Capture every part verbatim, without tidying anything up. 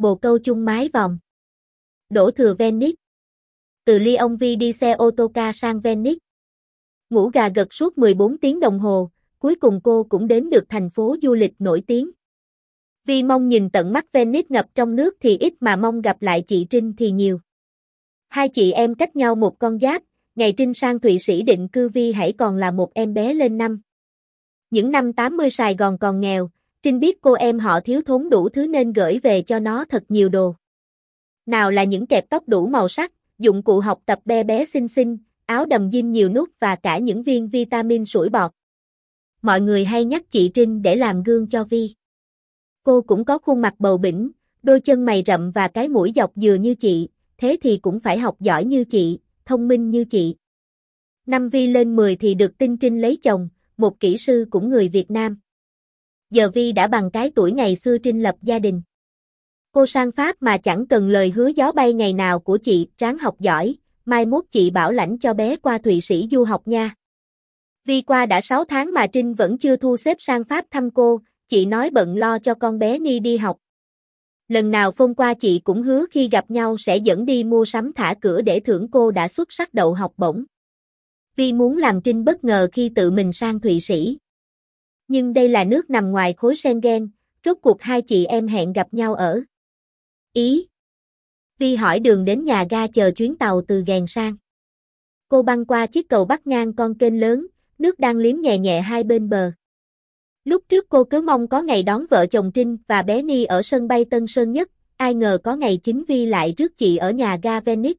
bồ câu chung mái vòm. Đổ thừa Venice. Từ Lyon Vi đi xe ô tô ca sang Venice. Ngủ gà gật suốt mười bốn tiếng đồng hồ, cuối cùng cô cũng đến được thành phố du lịch nổi tiếng. Vi mong nhìn tận mắt Venice ngập trong nước thì ít mà mong gặp lại chị Trinh thì nhiều. Hai chị em cách nhau một con giáp, ngày Trinh sang Thụy Sĩ định cư Vi hãy còn là một em bé lên năm. Những năm tám mươi Sài Gòn còn nghèo, Trinh biết cô em họ thiếu thốn đủ thứ nên gửi về cho nó thật nhiều đồ. Nào là những kẹp tóc đủ màu sắc, dụng cụ học tập be bé xinh xinh, áo đầm jean nhiều nút và cả những viên vitamin sủi bọt. Mọi người hay nhắc chị Trinh để làm gương cho Vi. Cô cũng có khuôn mặt bầu bĩnh, đôi chân mày rậm và cái mũi dọc dừa như chị, thế thì cũng phải học giỏi như chị, thông minh như chị. Năm Vi lên mười thì được tin Trinh lấy chồng, một kỹ sư cũng người Việt Nam. Giờ Vi đã bằng cái tuổi ngày xưa Trinh lập gia đình. Cô sang Pháp mà chẳng cần lời hứa gió bay ngày nào của chị, ráng học giỏi, mai mốt chị bảo lãnh cho bé qua Thụy Sĩ du học nha. Vi qua đã sáu tháng mà Trinh vẫn chưa thu xếp sang Pháp thăm cô, chị nói bận lo cho con bé Ni đi học. Lần nào phone qua chị cũng hứa khi gặp nhau sẽ dẫn đi mua sắm thả cửa để thưởng cô đã xuất sắc đậu học bổng. Vi muốn làm Trinh bất ngờ khi tự mình sang Thụy Sĩ. Nhưng đây là nước nằm ngoài khối Schengen, rốt cuộc hai chị em hẹn gặp nhau ở Ý. Vi hỏi đường đến nhà ga chờ chuyến tàu từ Ghèn sang. Cô băng qua chiếc cầu bắc ngang con kênh lớn, nước đang liếm nhẹ nhẹ hai bên bờ. Lúc trước cô cứ mong có ngày đón vợ chồng Trinh và bé Ni ở sân bay Tân Sơn Nhất, ai ngờ có ngày chính Vi lại rước chị ở nhà ga Venice.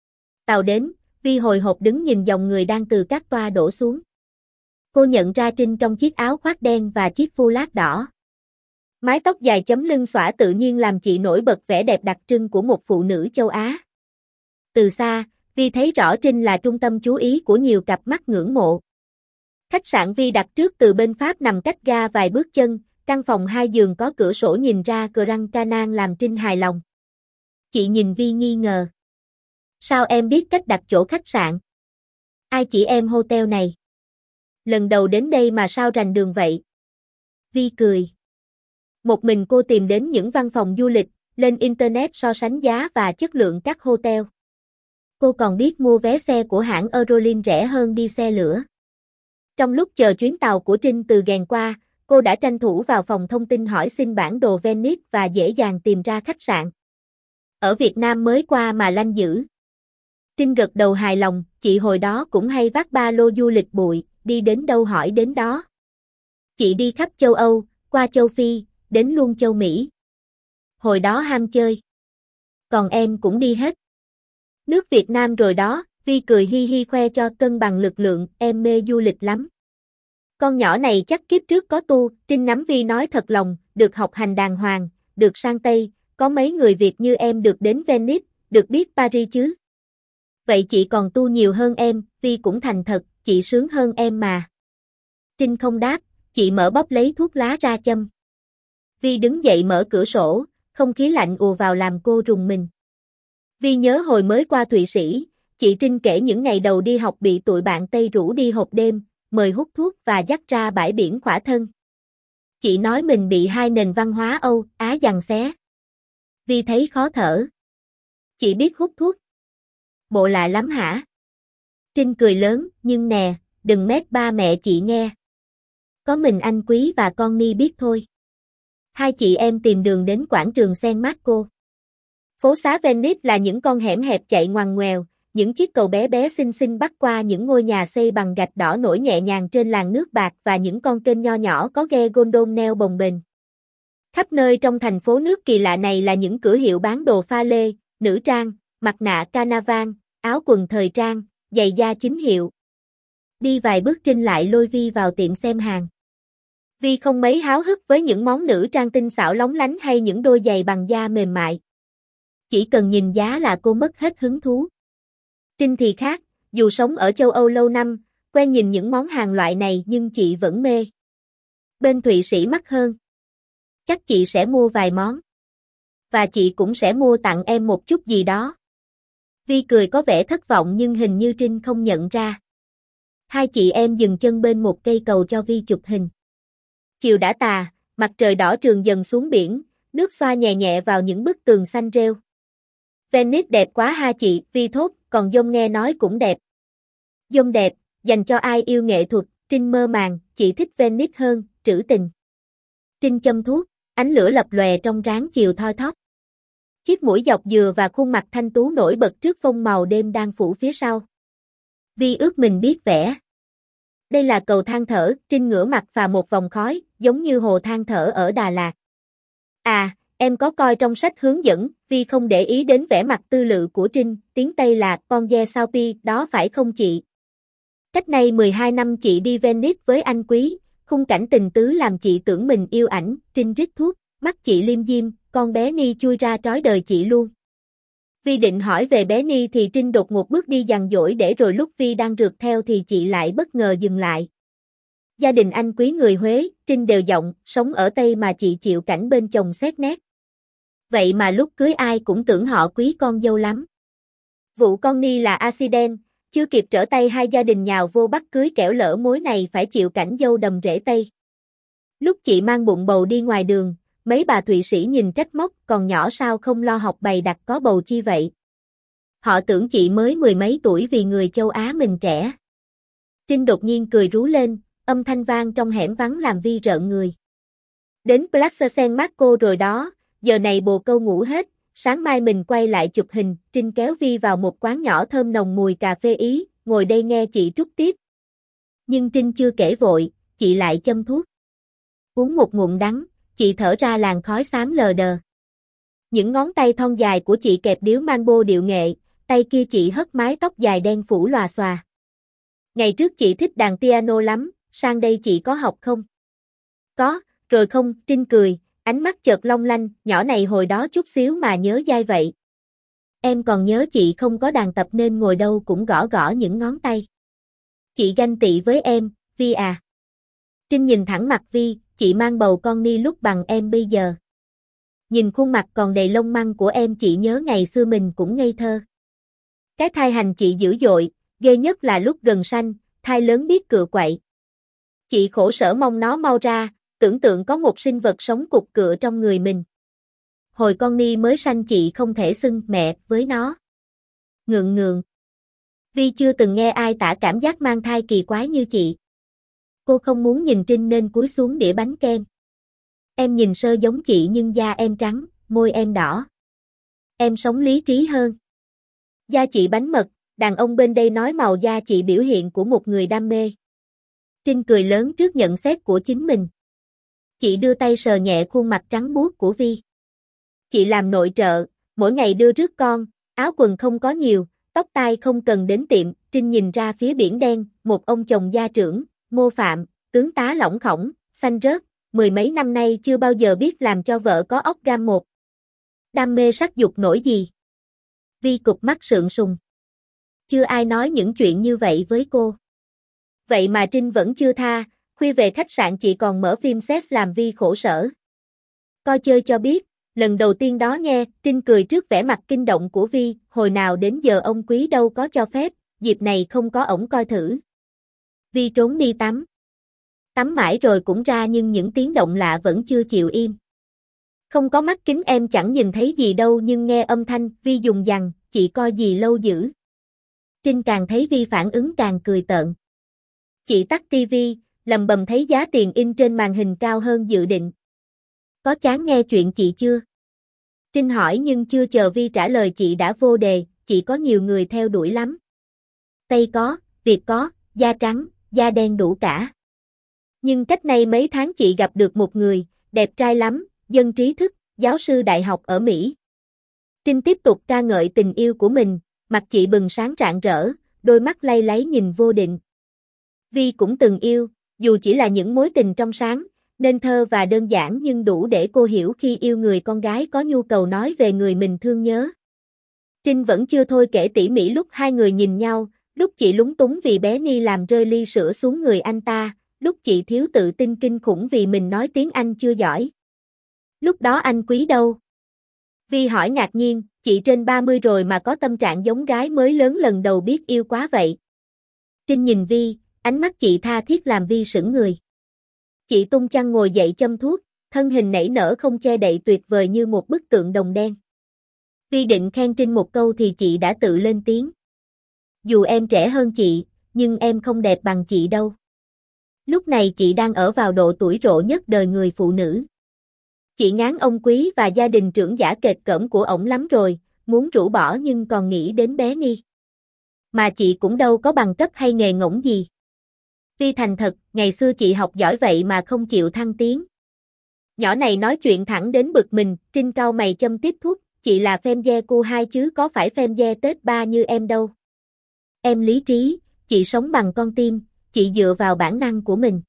Tàu đến, Vi hồi hộp đứng nhìn dòng người đang từ các toa đổ xuống. Cô nhận ra Trinh trong chiếc áo khoác đen và chiếc foulard đỏ. Mái tóc dài chấm lưng xõa tự nhiên làm chị nổi bật vẻ đẹp đặc trưng của một phụ nữ châu Á. Từ xa, Vi thấy rõ Trinh là trung tâm chú ý của nhiều cặp mắt ngưỡng mộ. Khách sạn Vi đặt trước từ bên Pháp nằm cách ga vài bước chân, căn phòng hai giường có cửa sổ nhìn ra Grand Canal làm Trinh hài lòng. Chị nhìn Vi nghi ngờ. Sao em biết cách đặt chỗ khách sạn? Ai chỉ em hotel này? Lần đầu đến đây mà sao rành đường vậy? Vi cười. Một mình cô tìm đến những văn phòng du lịch, lên Internet so sánh giá và chất lượng các hotel. Cô còn biết mua vé xe của hãng Eurolink rẻ hơn đi xe lửa. Trong lúc chờ chuyến tàu của Trinh từ Ghèn qua, cô đã tranh thủ vào phòng thông tin hỏi xin bản đồ Venice và dễ dàng tìm ra khách sạn. Ở Việt Nam mới qua mà lanh dữ. Trinh gật đầu hài lòng, chị hồi đó cũng hay vác ba lô du lịch bụi, đi đến đâu hỏi đến đó. Chị đi khắp châu Âu, qua châu Phi, đến luôn châu Mỹ. Hồi đó ham chơi. Còn em cũng đi hết. Nước Việt Nam rồi đó, Vi cười hi hi khoe cho cân bằng lực lượng, em mê du lịch lắm. Con nhỏ này chắc kiếp trước có tu, Trinh nắm Vi nói thật lòng, được học hành đàng hoàng, được sang Tây, có mấy người Việt như em được đến Venice, được biết Paris chứ. Vậy chị còn tu nhiều hơn em, Vi cũng thành thật, chị sướng hơn em mà. Trinh không đáp, chị mở bóp lấy thuốc lá ra châm. Vi đứng dậy mở cửa sổ, không khí lạnh ùa vào làm cô rùng mình. Vi nhớ hồi mới qua Thụy Sĩ, chị Trinh kể những ngày đầu đi học bị tụi bạn Tây rủ đi hộp đêm, mời hút thuốc và dắt ra bãi biển khỏa thân. Chị nói mình bị hai nền văn hóa Âu, Á giằng xé. Vi thấy khó thở. Chị biết hút thuốc. Bộ lạ lắm hả? Trinh cười lớn, nhưng nè, đừng mét ba mẹ chị nghe. Có mình anh Quý và con Ni biết thôi. Hai chị em tìm đường đến quảng trường San Marco. Phố xá Venice là những con hẻm hẹp chạy ngoằn ngoèo, những chiếc cầu bé bé xinh xinh bắc qua những ngôi nhà xây bằng gạch đỏ nổi nhẹ nhàng trên làn nước bạc và những con kênh nho nhỏ có ghe gondol neo bồng bềnh. Khắp nơi trong thành phố nước kỳ lạ này là những cửa hiệu bán đồ pha lê, nữ trang, mặt nạ Carnaval, áo quần thời trang, giày da chính hiệu. Đi vài bước Trinh lại lôi Vi vào tiệm xem hàng. Vi không mấy háo hức với những món nữ trang tinh xảo lóng lánh hay những đôi giày bằng da mềm mại. Chỉ cần nhìn giá là cô mất hết hứng thú. Trinh thì khác, dù sống ở châu Âu lâu năm, quen nhìn những món hàng loại này nhưng chị vẫn mê. Bên Thụy Sĩ mắc hơn. Chắc chị sẽ mua vài món. Và chị cũng sẽ mua tặng em một chút gì đó. Vi cười có vẻ thất vọng nhưng hình như Trinh không nhận ra. Hai chị em dừng chân bên một cây cầu cho Vi chụp hình. Chiều đã tà, mặt trời đỏ trường dần xuống biển, nước xoa nhẹ nhẹ vào những bức tường xanh rêu. Venice đẹp quá ha chị, Vi thốt, còn Dông nghe nói cũng đẹp. Dông đẹp, dành cho ai yêu nghệ thuật, Trinh mơ màng, chị thích Venice hơn, trữ tình. Trinh châm thuốc, ánh lửa lập lòe trong ráng chiều thoi thóp. Chiếc mũi dọc dừa và khuôn mặt thanh tú nổi bật trước phông màu đêm đang phủ phía sau. Vi ước mình biết vẽ. Đây là cầu thang thở, Trinh ngửa mặt phà một vòng khói, giống như hồ than thở ở Đà Lạt. À, em có coi trong sách hướng dẫn, Vi không để ý đến vẻ mặt tư lự của Trinh, tiếng Tây là Ponge Sao Pi, đó phải không chị? Cách nay mười hai năm chị đi Venice với anh Quý, khung cảnh tình tứ làm chị tưởng mình yêu ảnh, Trinh rít thuốc, mắt chị liêm diêm, con bé Ni chui ra trói đời chị luôn. Vi định hỏi về bé Ni thì Trinh đột ngột bước đi dằn dỗi để rồi lúc Vi đang rượt theo thì chị lại bất ngờ dừng lại. Gia đình anh Quý người Huế, Trinh đều giọng, sống ở Tây mà chị chịu cảnh bên chồng xét nét. Vậy mà lúc cưới ai cũng tưởng họ quý con dâu lắm. Vụ con Ni là accident, chưa kịp trở tay hai gia đình nhào vô bắt cưới kẻo lỡ mối này phải chịu cảnh dâu đầm rễ Tây. Lúc chị mang bụng bầu đi ngoài đường, mấy bà Thụy Sĩ nhìn trách móc, còn nhỏ sao không lo học bày đặt có bầu chi vậy. Họ tưởng chị mới mười mấy tuổi vì người châu Á mình trẻ. Trinh đột nhiên cười rú lên, âm thanh vang trong hẻm vắng làm Vi rợn người. Đến Plaza San Marco rồi đó, giờ này bồ câu ngủ hết, sáng mai mình quay lại chụp hình, Trinh kéo Vi vào một quán nhỏ thơm nồng mùi cà phê Ý, ngồi đây nghe chị trút tiếp. Nhưng Trinh chưa kể vội, chị lại châm thuốc. Uống một ngụm đắng, chị thở ra làn khói xám lờ đờ. Những ngón tay thon dài của chị kẹp điếu mango điệu nghệ, tay kia chị hất mái tóc dài đen phủ lòa xòa. Ngày trước chị thích đàn piano lắm, sang đây chị có học không? Có, rồi không, Trinh cười, ánh mắt chợt long lanh, nhỏ này hồi đó chút xíu mà nhớ dai vậy. Em còn nhớ chị không có đàn tập nên ngồi đâu cũng gõ gõ những ngón tay. Chị ganh tị với em, Vi à. Trinh nhìn thẳng mặt Vi, chị mang bầu con Ni lúc bằng em bây giờ. Nhìn khuôn mặt còn đầy lông măng của em chị nhớ ngày xưa mình cũng ngây thơ. Cái thai hành chị dữ dội, ghê nhất là lúc gần sanh, thai lớn biết cựa quậy. Chị khổ sở mong nó mau ra, tưởng tượng có một sinh vật sống cục cựa trong người mình. Hồi con Ni mới sanh chị không thể xưng mẹ với nó. Ngượng ngượng. Vi chưa từng nghe ai tả cảm giác mang thai kỳ quái như chị. Cô không muốn nhìn Trinh nên cúi xuống đĩa bánh kem. Em nhìn sơ giống chị nhưng da em trắng, môi em đỏ. Em sống lý trí hơn. Da chị bánh mật, đàn ông bên đây nói màu da chị biểu hiện của một người đam mê. Trinh cười lớn trước nhận xét của chính mình. Chị đưa tay sờ nhẹ khuôn mặt trắng buốt của Vi. Chị làm nội trợ, mỗi ngày đưa rước con, áo quần không có nhiều, tóc tai không cần đến tiệm. Trinh nhìn ra phía biển đen, một ông chồng gia trưởng, mô phạm, tướng tá lỏng khổng, xanh rớt, mười mấy năm nay chưa bao giờ biết làm cho vợ có óc gam một. Đam mê sắc dục nổi gì? Vi cụp mắt sượng sùng. Chưa ai nói những chuyện như vậy với cô. Vậy mà Trinh vẫn chưa tha, khuya về khách sạn chị còn mở phim sex làm Vi khổ sở. Coi chơi cho biết, lần đầu tiên đó nghe, Trinh cười trước vẻ mặt kinh động của Vi, hồi nào đến giờ ông Quý đâu có cho phép, dịp này không có ổng coi thử. Vi trốn đi tắm. Tắm mãi rồi cũng ra nhưng những tiếng động lạ vẫn chưa chịu im. Không có mắt kính em chẳng nhìn thấy gì đâu nhưng nghe âm thanh, Vi dùng dằng, chị coi gì lâu dữ. Trinh càng thấy Vi phản ứng càng cười tợn. Chị tắt tivi, lầm bầm thấy giá tiền in trên màn hình cao hơn dự định. Có chán nghe chuyện chị chưa? Trinh hỏi nhưng chưa chờ Vi trả lời chị đã vô đề, chị có nhiều người theo đuổi lắm. Tây có, Việt có, da trắng, da đen đủ cả. Nhưng cách nay mấy tháng chị gặp được một người, đẹp trai lắm, dân trí thức, giáo sư đại học ở Mỹ. Trinh tiếp tục ca ngợi tình yêu của mình, mặt chị bừng sáng rạng rỡ, đôi mắt lay láy nhìn vô định. Vi cũng từng yêu, dù chỉ là những mối tình trong sáng, nên thơ và đơn giản nhưng đủ để cô hiểu khi yêu người con gái có nhu cầu nói về người mình thương nhớ. Trinh vẫn chưa thôi kể tỉ mỉ lúc hai người nhìn nhau, lúc chị lúng túng vì bé Ni làm rơi ly sữa xuống người anh ta, lúc chị thiếu tự tin kinh khủng vì mình nói tiếng Anh chưa giỏi. Lúc đó anh Quý đâu? Vi hỏi ngạc nhiên, chị trên ba mươi rồi mà có tâm trạng giống gái mới lớn lần đầu biết yêu quá vậy. Trinh nhìn Vi, ánh mắt chị tha thiết làm Vi sững người. Chị tung chăn ngồi dậy châm thuốc, thân hình nảy nở không che đậy tuyệt vời như một bức tượng đồng đen. Vi định khen Trinh một câu thì chị đã tự lên tiếng. Dù em trẻ hơn chị, nhưng em không đẹp bằng chị đâu. Lúc này chị đang ở vào độ tuổi rộ nhất đời người phụ nữ. Chị ngán ông Quý và gia đình trưởng giả kệt cỡm của ổng lắm rồi, muốn rũ bỏ nhưng còn nghĩ đến bé Ni. Mà chị cũng đâu có bằng cấp hay nghề ngỗng gì. Vi thành thật, ngày xưa chị học giỏi vậy mà không chịu thăng tiến. Nhỏ này nói chuyện thẳng đến bực mình, Trinh cau mày châm tiếp thuốc, chị là phem de cô hai chứ có phải phem de Tết ba như em đâu. Em lý trí, chị sống bằng con tim, chị dựa vào bản năng của mình.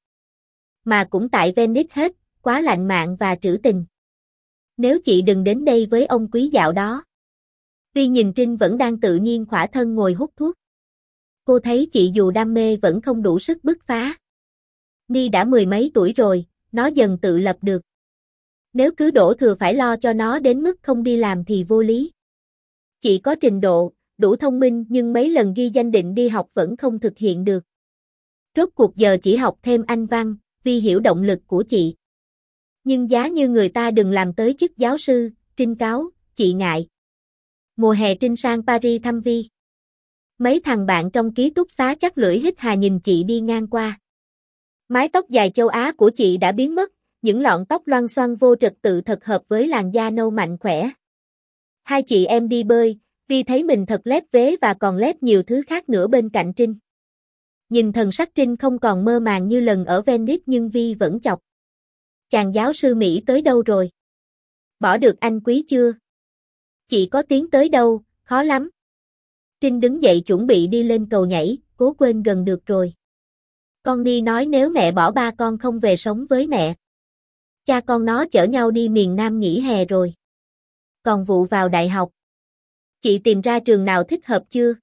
Mà cũng tại Venice hết, quá lạnh mạn và trữ tình. Nếu chị đừng đến đây với ông Quý dạo đó. Vi nhìn Trinh vẫn đang tự nhiên khỏa thân ngồi hút thuốc. Cô thấy chị dù đam mê vẫn không đủ sức bứt phá. Ni đã mười mấy tuổi rồi, nó dần tự lập được. Nếu cứ đổ thừa phải lo cho nó đến mức không đi làm thì vô lý. Chị có trình độ, đủ thông minh nhưng mấy lần ghi danh định đi học vẫn không thực hiện được. Rốt cuộc giờ chỉ học thêm Anh văn, Vi hiểu động lực của chị. Nhưng giá như người ta đừng làm tới chức giáo sư, Trinh cáo, chị ngại. Mùa hè Trinh sang Paris thăm Vi. Mấy thằng bạn trong ký túc xá chắc lưỡi hít hà nhìn chị đi ngang qua. Mái tóc dài châu Á của chị đã biến mất, những lọn tóc loăn xoăn vô trật tự thật hợp với làn da nâu mạnh khỏe. Hai chị em đi bơi, Vi thấy mình thật lép vế và còn lép nhiều thứ khác nữa bên cạnh Trinh. Nhìn thần sắc Trinh không còn mơ màng như lần ở Venice nhưng Vi vẫn chọc. Chàng giáo sư Mỹ tới đâu rồi? Bỏ được anh Quý chưa? Chị có tiến tới đâu, khó lắm. Trinh đứng dậy chuẩn bị đi lên cầu nhảy, cố quên gần được rồi. Con đi nói nếu mẹ bỏ ba con không về sống với mẹ. Cha con nó chở nhau đi miền Nam nghỉ hè rồi. Còn vụ vào đại học. Chị tìm ra trường nào thích hợp chưa?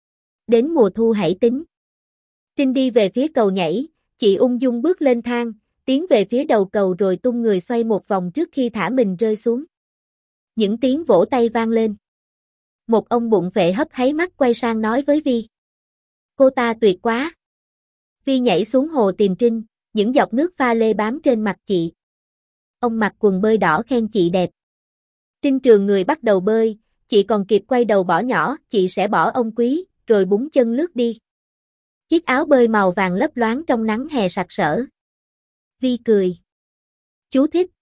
Đến mùa thu hãy tính. Trinh đi về phía cầu nhảy, chị ung dung bước lên thang, tiến về phía đầu cầu rồi tung người xoay một vòng trước khi thả mình rơi xuống. Những tiếng vỗ tay vang lên. Một ông bụng phệ hấp háy mắt quay sang nói với Vi. Cô ta tuyệt quá. Vi nhảy xuống hồ tìm Trinh, những giọt nước pha lê bám trên mặt chị. Ông mặc quần bơi đỏ khen chị đẹp. Trinh trường người bắt đầu bơi, chị còn kịp quay đầu bỏ nhỏ, chị sẽ bỏ ông Quý, rồi búng chân lướt đi. Chiếc áo bơi màu vàng lấp loáng trong nắng hè sặc sỡ. Vi cười. Chú thích,